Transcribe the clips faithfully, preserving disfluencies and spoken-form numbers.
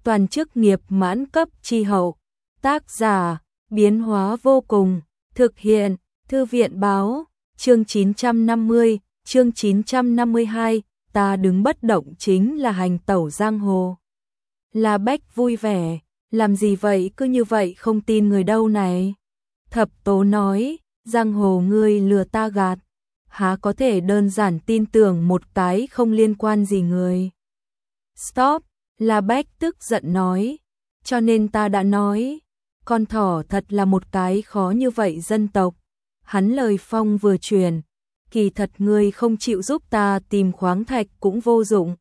toàn chức nghiệp mãn cấp chi hậu. Tác giả, biến hóa vô cùng, thực hiện, thư viện báo, chương chín trăm năm mươi, chương chín trăm năm mươi hai, ta đứng bất động chính là hành tẩu giang hồ. La Bách vui vẻ, làm gì vậy, cứ như vậy không tin người đâu này. Thập Tố nói, giang hồ ngươi lừa ta gạt, há có thể đơn giản tin tưởng một cái không liên quan gì người. Stop, La Bách tức giận nói, cho nên ta đã nói, con thỏ thật là một cái khó như vậy dân tộc. Hắn lời phong vừa truyền, kỳ thật ngươi không chịu giúp ta tìm khoáng thạch cũng vô dụng.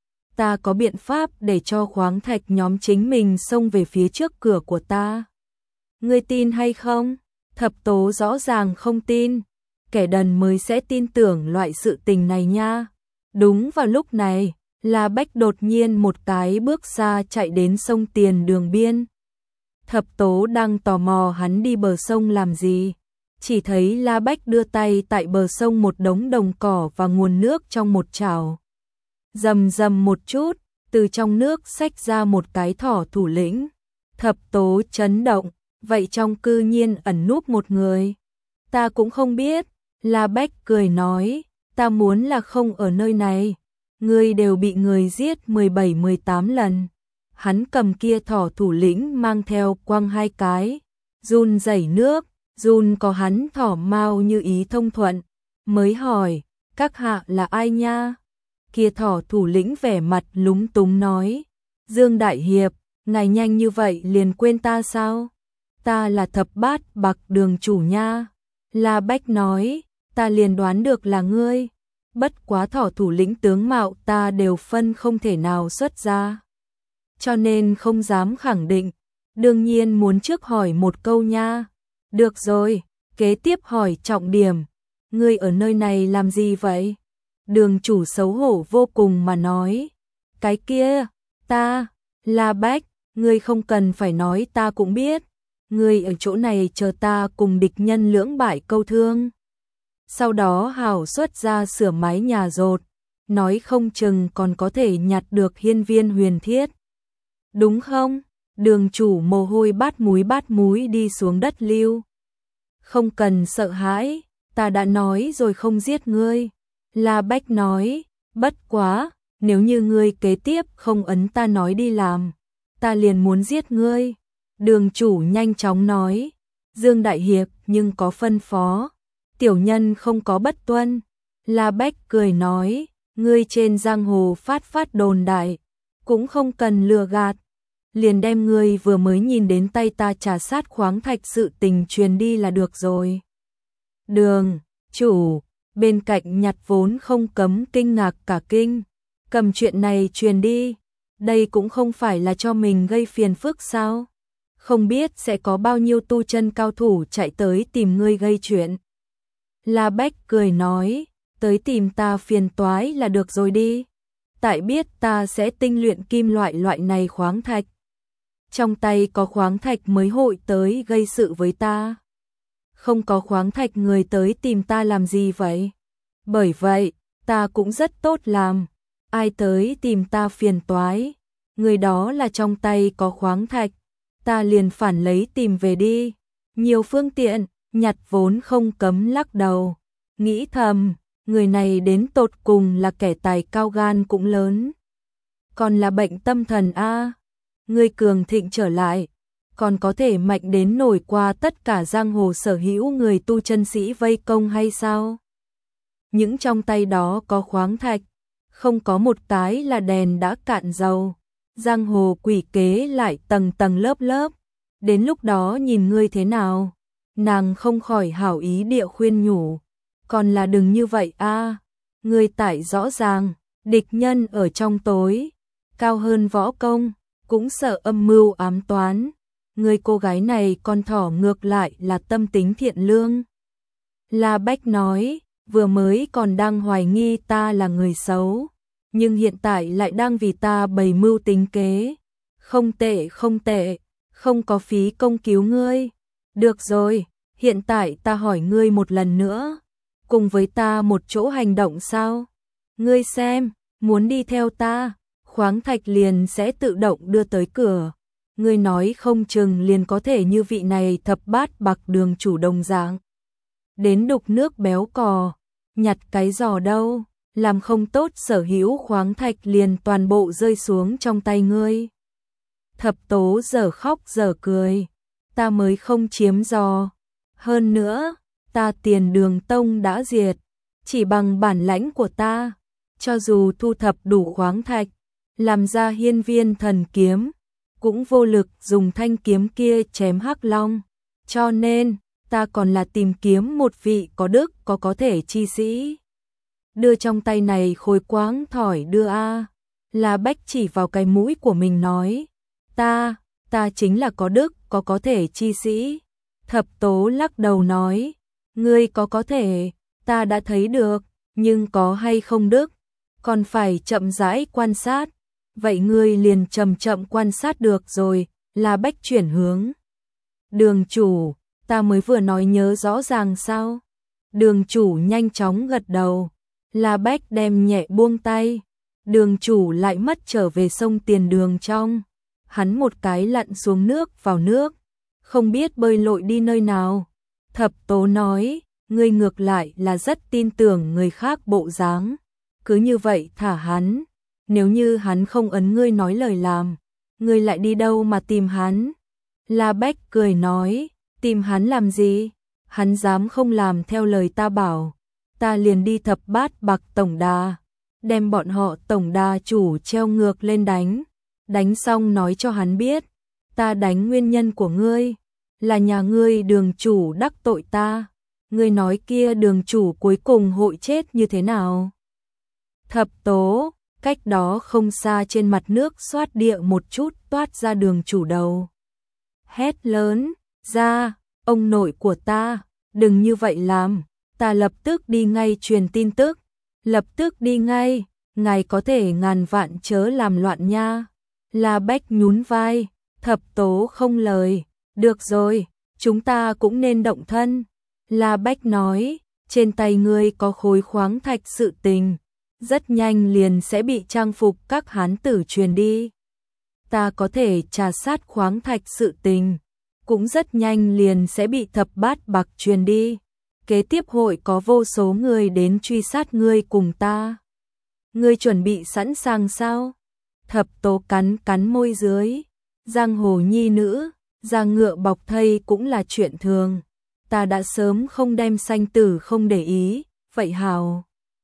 Ta có biện pháp để cho khoáng thạch nhóm chính mình xông về phía trước cửa của ta. Ngươi tin hay không? Thập Tố rõ ràng không tin, kẻ đần mới sẽ tin tưởng loại sự tình này nha. Đúng vào lúc này, La Bách đột nhiên một cái bước xa chạy đến sông Tiền Đường biên. Thập Tố đang tò mò hắn đi bờ sông làm gì, chỉ thấy La Bách đưa tay tại bờ sông một đống đồng cỏ và nguồn nước trong một chảo. Rầm rầm một chút, từ trong nước xách ra một cái thỏ thủ lĩnh. Thập Tố chấn động, vậy trong cư nhiên ẩn núp một người. Ta cũng không biết, La Bách cười nói, ta muốn là không ở nơi này. Ngươi đều bị người giết mười bảy mười tám lần. Hắn cầm kia thỏ thủ lĩnh mang theo quăng hai cái, run rẩy nước, run có hắn thỏ mau như ý thông thuận, mới hỏi, các hạ là ai nha? Kia thỏ thủ lĩnh vẻ mặt lúng túng nói, Dương Đại Hiệp, ngài nhanh như vậy liền quên ta sao? Ta là Thập Bát Bạc đường chủ nha. La Bách nói, ta liền đoán được là ngươi. Bất quá thỏ thủ lĩnh tướng mạo ta đều phân không thể nào xuất ra, cho nên không dám khẳng định. Đương nhiên muốn trước hỏi một câu nha. Được rồi, kế tiếp hỏi trọng điểm. Ngươi ở nơi này làm gì vậy? Đường chủ xấu hổ vô cùng mà nói. Cái kia, ta, La Bách, ngươi không cần phải nói ta cũng biết. Ngươi ở chỗ này chờ ta cùng địch nhân lưỡng bại câu thương. Sau đó hảo xuất ra sửa mái nhà rột, nói không chừng còn có thể nhặt được hiên viên huyền thiết. Đúng không? Đường chủ mồ hôi bát múi bát múi đi xuống đất lưu. Không cần sợ hãi, ta đã nói rồi không giết ngươi. La Bách nói, bất quá, nếu như ngươi kế tiếp không ấn ta nói đi làm, ta liền muốn giết ngươi. Đường chủ nhanh chóng nói, Dương Đại Hiệp nhưng có phân phó. Tiểu nhân không có bất tuân. La Bách cười nói, ngươi trên giang hồ phát phát đồn đại, cũng không cần lừa gạt. Liền đem ngươi vừa mới nhìn đến tay ta trà sát khoáng thạch sự tình truyền đi là được rồi. Đường, chủ, bên cạnh nhặt vốn không cấm kinh ngạc cả kinh. Cầm chuyện này truyền đi, đây cũng không phải là cho mình gây phiền phức sao? Không biết sẽ có bao nhiêu tu chân cao thủ chạy tới tìm ngươi gây chuyện. La Bách cười nói, tới tìm ta phiền toái là được rồi đi. Tại biết ta sẽ tinh luyện kim loại loại này khoáng thạch. Trong tay có khoáng thạch mới hội tới gây sự với ta. Không có khoáng thạch người tới tìm ta làm gì vậy? Bởi vậy, ta cũng rất tốt làm. Ai tới tìm ta phiền toái, người đó là trong tay có khoáng thạch, ta liền phản lấy tìm về đi. Nhiều phương tiện, nhặt vốn không cấm lắc đầu, nghĩ thầm, người này đến tột cùng là kẻ tài cao gan cũng lớn. Còn là bệnh tâm thần a, người cường thịnh trở lại, còn có thể mạnh đến nổi qua tất cả giang hồ sở hữu người tu chân sĩ vây công hay sao? Những trong tay đó có khoáng thạch, không có một cái là đèn đã cạn dầu. Giang hồ quỷ kế lại tầng tầng lớp lớp, đến lúc đó nhìn ngươi thế nào? Nàng không khỏi hảo ý địa khuyên nhủ, còn là đừng như vậy a, ngươi tải rõ ràng, địch nhân ở trong tối, cao hơn võ công, cũng sợ âm mưu ám toán. Người cô gái này con thỏ ngược lại là tâm tính thiện lương. La Bách nói, vừa mới còn đang hoài nghi ta là người xấu, nhưng hiện tại lại đang vì ta bày mưu tính kế. Không tệ không tệ, không có phí công cứu ngươi. Được rồi, hiện tại ta hỏi ngươi một lần nữa, cùng với ta một chỗ hành động sao? Ngươi xem, muốn đi theo ta, khoáng khoáng thạch liền sẽ tự động đưa tới cửa. Ngươi nói không chừng liền có thể như vị này thập bát bạc đường chủ đồng dạng. Đến đục nước béo cò, nhặt cái giò đâu, làm không tốt sở hữu khoáng thạch liền toàn bộ rơi xuống trong tay ngươi. Thập tố giờ khóc giờ cười, ta mới không chiếm giò. Hơn nữa, ta Tiền Đường Tông đã diệt, chỉ bằng bản lãnh của ta, cho dù thu thập đủ khoáng thạch, làm ra hiên viên thần kiếm, cũng vô lực dùng thanh kiếm kia chém Hắc Long, cho nên ta còn là tìm kiếm một vị có đức có có thể chi sĩ. Đưa trong tay này khối quáng thỏi đưa a. La Bách chỉ vào cái mũi của mình nói, ta, ta chính là có đức có có thể chi sĩ. Thập tố lắc đầu nói, ngươi có có thể, ta đã thấy được, nhưng có hay không đức, còn phải chậm rãi quan sát. Vậy ngươi liền chậm chậm quan sát được rồi. La Bách chuyển hướng. Đường chủ, ta mới vừa nói nhớ rõ ràng sao? Đường chủ nhanh chóng gật đầu. La Bách đem nhẹ buông tay. Đường chủ lại mất trở về sông Tiền Đường trong. Hắn một cái lặn xuống nước vào nước, không biết bơi lội đi nơi nào. Thập tố nói, ngươi ngược lại là rất tin tưởng người khác bộ dáng. Cứ như vậy thả hắn. Nếu như hắn không ấn ngươi nói lời làm, ngươi lại đi đâu mà tìm hắn? La Bách cười nói, tìm hắn làm gì? Hắn dám không làm theo lời ta bảo, ta liền đi thập bát bạc tổng đà, đem bọn họ tổng đà chủ treo ngược lên đánh. Đánh xong nói cho hắn biết, ta đánh nguyên nhân của ngươi, là nhà ngươi đường chủ đắc tội ta. Ngươi nói kia đường chủ cuối cùng hội chết như thế nào? Thập tố, cách đó không xa trên mặt nước xoát địa một chút toát ra đường chủ đầu. Hét lớn, ra, ông nội của ta, đừng như vậy làm, ta lập tức đi ngay truyền tin tức, lập tức đi ngay, ngài có thể ngàn vạn chớ làm loạn nha. La Bách nhún vai, thập tố không lời, được rồi, chúng ta cũng nên động thân. La Bách nói, trên tay ngươi có khối khoáng thạch sự tình, rất nhanh liền sẽ bị trang phục các hán tử truyền đi. Ta có thể trà sát khoáng thạch sự tình, cũng rất nhanh liền sẽ bị thập bát bạc truyền đi. Kế tiếp hội có vô số người đến truy sát ngươi cùng ta. Ngươi chuẩn bị sẵn sàng sao? Thập tố cắn cắn môi dưới. Giang hồ nhi nữ, giang ngựa bọc thây cũng là chuyện thường. Ta đã sớm không đem sanh tử không để ý, vậy hào.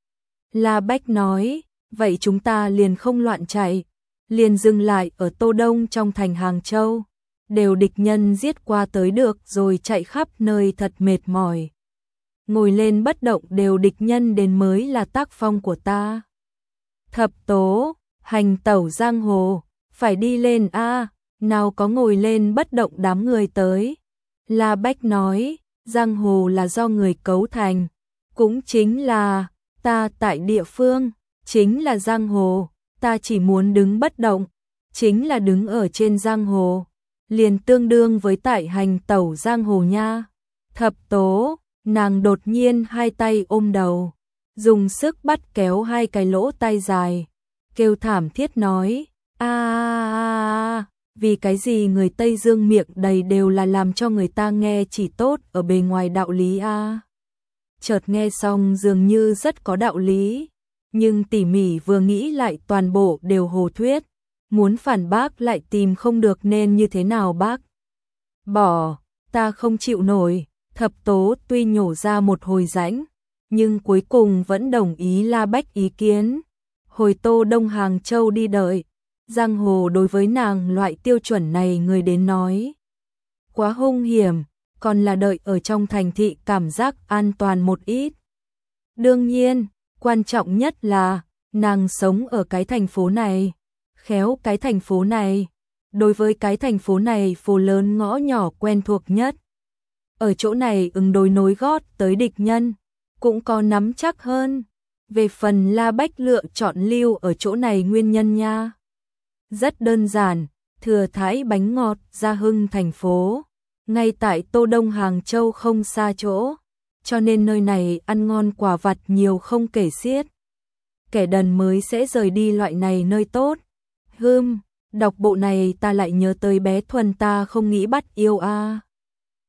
La Bách nói, vậy chúng ta liền không loạn chạy, liền dừng lại ở Tô Đông trong thành Hàng Châu, đều địch nhân giết qua tới được rồi chạy khắp nơi thật mệt mỏi. Ngồi lên bất động đều địch nhân đến mới là tác phong của ta. Thập tố, hành tẩu giang hồ, phải đi lên a, nào có ngồi lên bất động đám người tới. La Bách nói, giang hồ là do người cấu thành, cũng chính là ta tại địa phương, chính là giang hồ, ta chỉ muốn đứng bất động, chính là đứng ở trên giang hồ, liền tương đương với tại hành tẩu giang hồ nha. Thập tố, nàng đột nhiên hai tay ôm đầu, dùng sức bắt kéo hai cái lỗ tai dài, kêu thảm thiết nói, a a a, vì cái gì người Tây Dương miệng đầy đều là làm cho người ta nghe chỉ tốt ở bề ngoài đạo lý a. Chợt nghe xong dường như rất có đạo lý, nhưng tỉ mỉ vừa nghĩ lại toàn bộ đều hồ thuyết, muốn phản bác lại tìm không được nên như thế nào bác. Bỏ, ta không chịu nổi. Thập tố tuy nhổ ra một hồi rãnh, nhưng cuối cùng vẫn đồng ý La Bách ý kiến. Hồi Tô Đông Hàng Châu đi đợi, giang hồ đối với nàng loại tiêu chuẩn này người đến nói quá hung hiểm, còn là đợi ở trong thành thị cảm giác an toàn một ít. Đương nhiên, quan trọng nhất là nàng sống ở cái thành phố này, khéo cái thành phố này, đối với cái thành phố này phố lớn ngõ nhỏ quen thuộc nhất. Ở chỗ này ứng đối nối gót tới địch nhân, cũng có nắm chắc hơn. Về phần La Bách lựa chọn lưu ở chỗ này nguyên nhân nha. Rất đơn giản, thừa thái bánh ngọt Gia Hưng thành phố, ngay tại Tô Đông Hàng Châu không xa chỗ, cho nên nơi này ăn ngon quả vặt nhiều không kể xiết. Kẻ đần mới sẽ rời đi loại này nơi tốt, Hưm, đọc bộ này ta lại nhớ tới bé Thuần ta không nghĩ bắt yêu a.